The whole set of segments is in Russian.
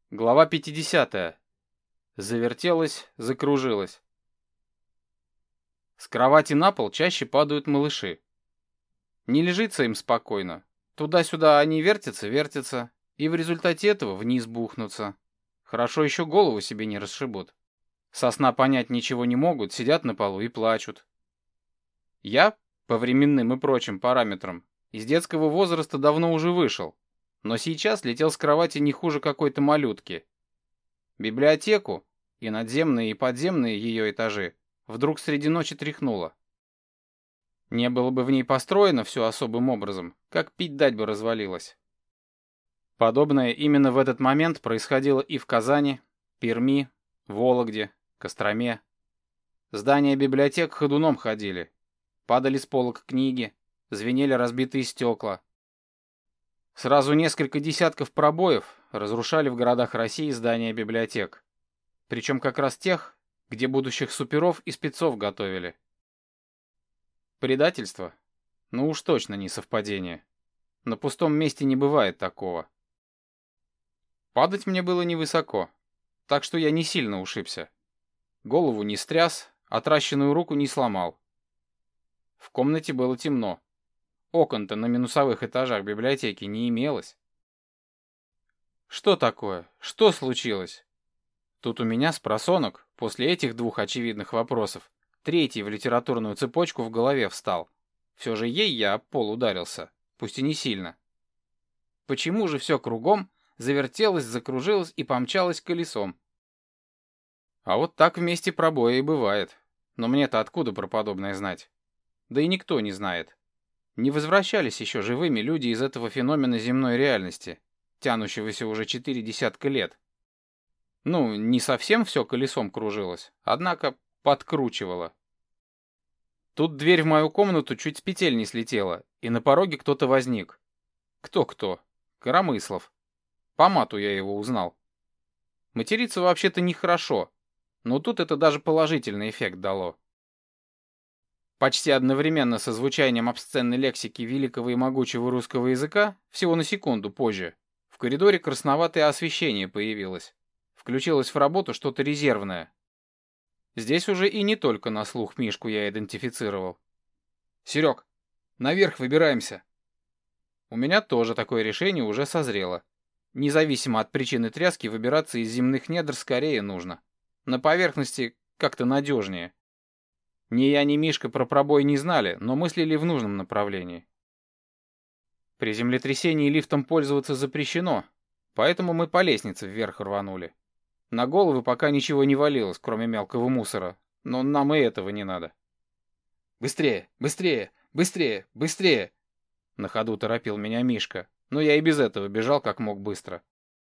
Глава 50. Завертелась, закружилась. С кровати на пол чаще падают малыши. Не лежится им спокойно. Туда-сюда они вертятся, и в результате этого вниз бухнутся. Хорошо еще голову себе не расшибут. Со сна понять ничего не могут, сидят на полу и плачут. Я, по временным и прочим параметрам, из детского возраста давно уже вышел, но сейчас летел с кровати не хуже какой-то малютки. Библиотеку и надземные и подземные ее этажи вдруг среди ночи тряхнуло. Не было бы в ней построено все особым образом, как пить дать бы развалилось. Подобное именно в этот момент происходило и в Казани, Перми, Вологде, Костроме. Здания библиотек ходуном ходили, падали с полок книги, звенели разбитые стекла. Сразу несколько десятков пробоев разрушали в городах России здания библиотек. Причем как раз тех, где будущих суперов и спецов готовили. Предательство? Ну уж точно не совпадение. На пустом месте не бывает такого. Падать мне было невысоко, так что я не сильно ушибся. Голову не стряс, отращенную руку не сломал. В комнате было темно. Окон-то на минусовых этажах библиотеки не имелось. Что такое? Что случилось? Тут у меня спросонок, после этих двух очевидных вопросов, третий в литературную цепочку в голове встал. Все же ей я об пол ударился, пусть и не сильно. Почему же все кругом завертелось, закружилось и помчалось колесом? А вот так вместе пробоя и бывает. Но мне-то откуда про подобное знать? Да и никто не знает. Не возвращались еще живыми люди из этого феномена земной реальности, тянущегося уже 4 десятка лет. Ну, не совсем все колесом кружилось, однако подкручивало. Тут дверь в мою комнату чуть с петель не слетела, и на пороге кто-то возник. Кто-кто? Коромыслов. По мату я его узнал. Материться вообще-то нехорошо, но тут это даже положительный эффект дало. Почти одновременно со звучанием обсценной лексики великого и могучего русского языка, всего на секунду позже, в коридоре красноватое освещение появилось. Включилось в работу что-то резервное. Здесь уже и не только на слух Мишку я идентифицировал. «Серег, наверх выбираемся!» У меня тоже такое решение уже созрело. Независимо от причины тряски, выбираться из земных недр скорее нужно. На поверхности как-то надежнее. Ни я, ни Мишка про пробой не знали, но мыслили в нужном направлении. При землетрясении лифтом пользоваться запрещено, поэтому мы по лестнице вверх рванули. На головы пока ничего не валилось, кроме мелкого мусора, но нам и этого не надо. «Быстрее, быстрее, быстрее, быстрее!» На ходу торопил меня Мишка, но я и без этого бежал как мог быстро.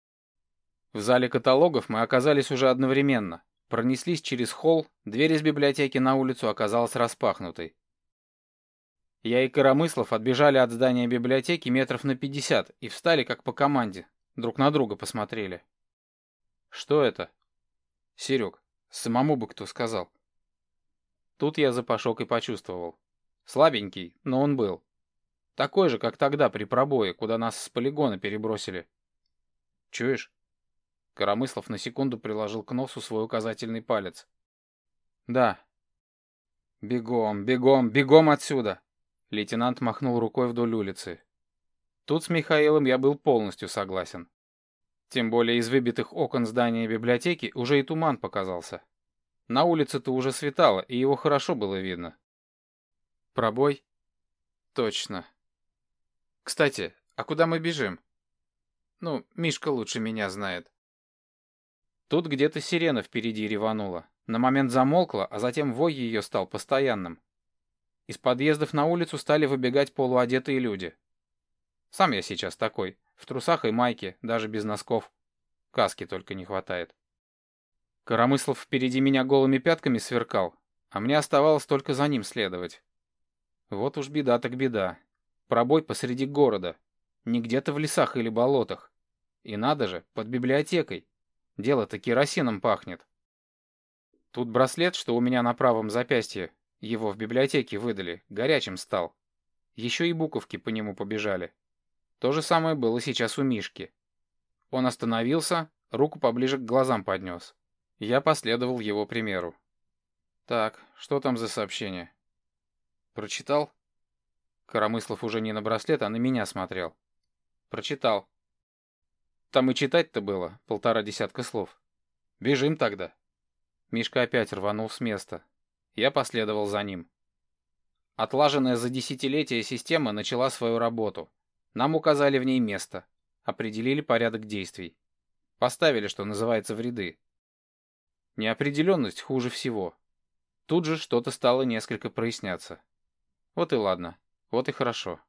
В зале каталогов мы оказались уже одновременно. Пронеслись через холл, дверь из библиотеки на улицу оказалась распахнутой. Я и Коромыслов отбежали от здания библиотеки метров на 50 и встали как по команде, друг на друга посмотрели. Что это? Серег, самому бы кто сказал. Тут я запашок и почувствовал. Слабенький, но он был. Такой же, как тогда при пробое, куда нас с полигона перебросили. Чуешь? Коромыслов на секунду приложил к носу свой указательный палец. «Да». «Бегом, бегом, бегом отсюда!» Лейтенант махнул рукой вдоль улицы. Тут с Михаилом я был полностью согласен. Тем более из выбитых окон здания библиотеки уже и туман показался. На улице-то уже светало, и его хорошо было видно. «Пробой?» «Точно. Кстати, а куда мы бежим?» «Ну, Мишка лучше меня знает». Тут где-то сирена впереди реванула. На момент замолкла, а затем вой ее стал постоянным. Из подъездов на улицу стали выбегать полуодетые люди. Сам я сейчас такой, в трусах и майке, даже без носков. Каски только не хватает. Коромыслов впереди меня голыми пятками сверкал, а мне оставалось только за ним следовать. Вот уж беда так беда. Пробой посреди города. Не где-то в лесах или болотах. И надо же, под библиотекой. Дело-то керосином пахнет. Тут браслет, что у меня на правом запястье, его в библиотеке выдали, горячим стал. Еще и буковки по нему побежали. То же самое было сейчас у Мишки. Он остановился, руку поближе к глазам поднес. Я последовал его примеру. Так, что там за сообщение? Прочитал? Коромыслов уже не на браслет, а на меня смотрел. Прочитал. Там и читать-то было 1,5 слов. Бежим тогда. Мишка опять рванул с места. Я последовал за ним. Отлаженная за десятилетия система начала свою работу. Нам указали в ней место. Определили порядок действий. Поставили, что называется, в ряды. Неопределенность хуже всего. Тут же что-то стало несколько проясняться. Вот и ладно. Вот и хорошо.